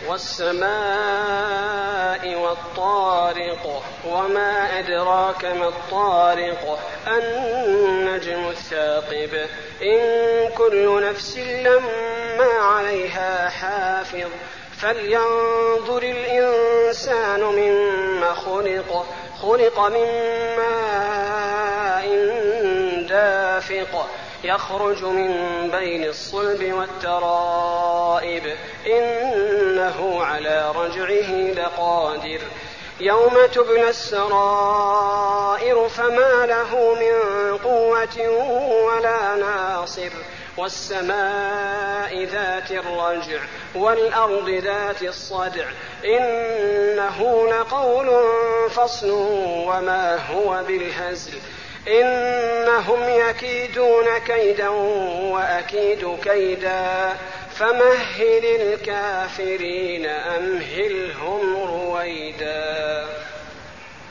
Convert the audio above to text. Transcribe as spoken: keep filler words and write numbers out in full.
والسماء والطارق وما أدراك ما الطارق النجم الثاقب إن كل نفس لما عليها حافظ فلينظر الإنسان مما خلق خلق من ماء دافق يخرج من بين الصلب والترائب إنه على رجعه لقادر يوم تبلى السرائر فما له من قوة ولا ناصر والسماء ذات الرجع والأرض ذات الصدع إنه لقول فصل وما هو بالهزل إنهم يكيدون كيدا وأكيد كيدا فمهل الكافرين أمهلهم رويدا.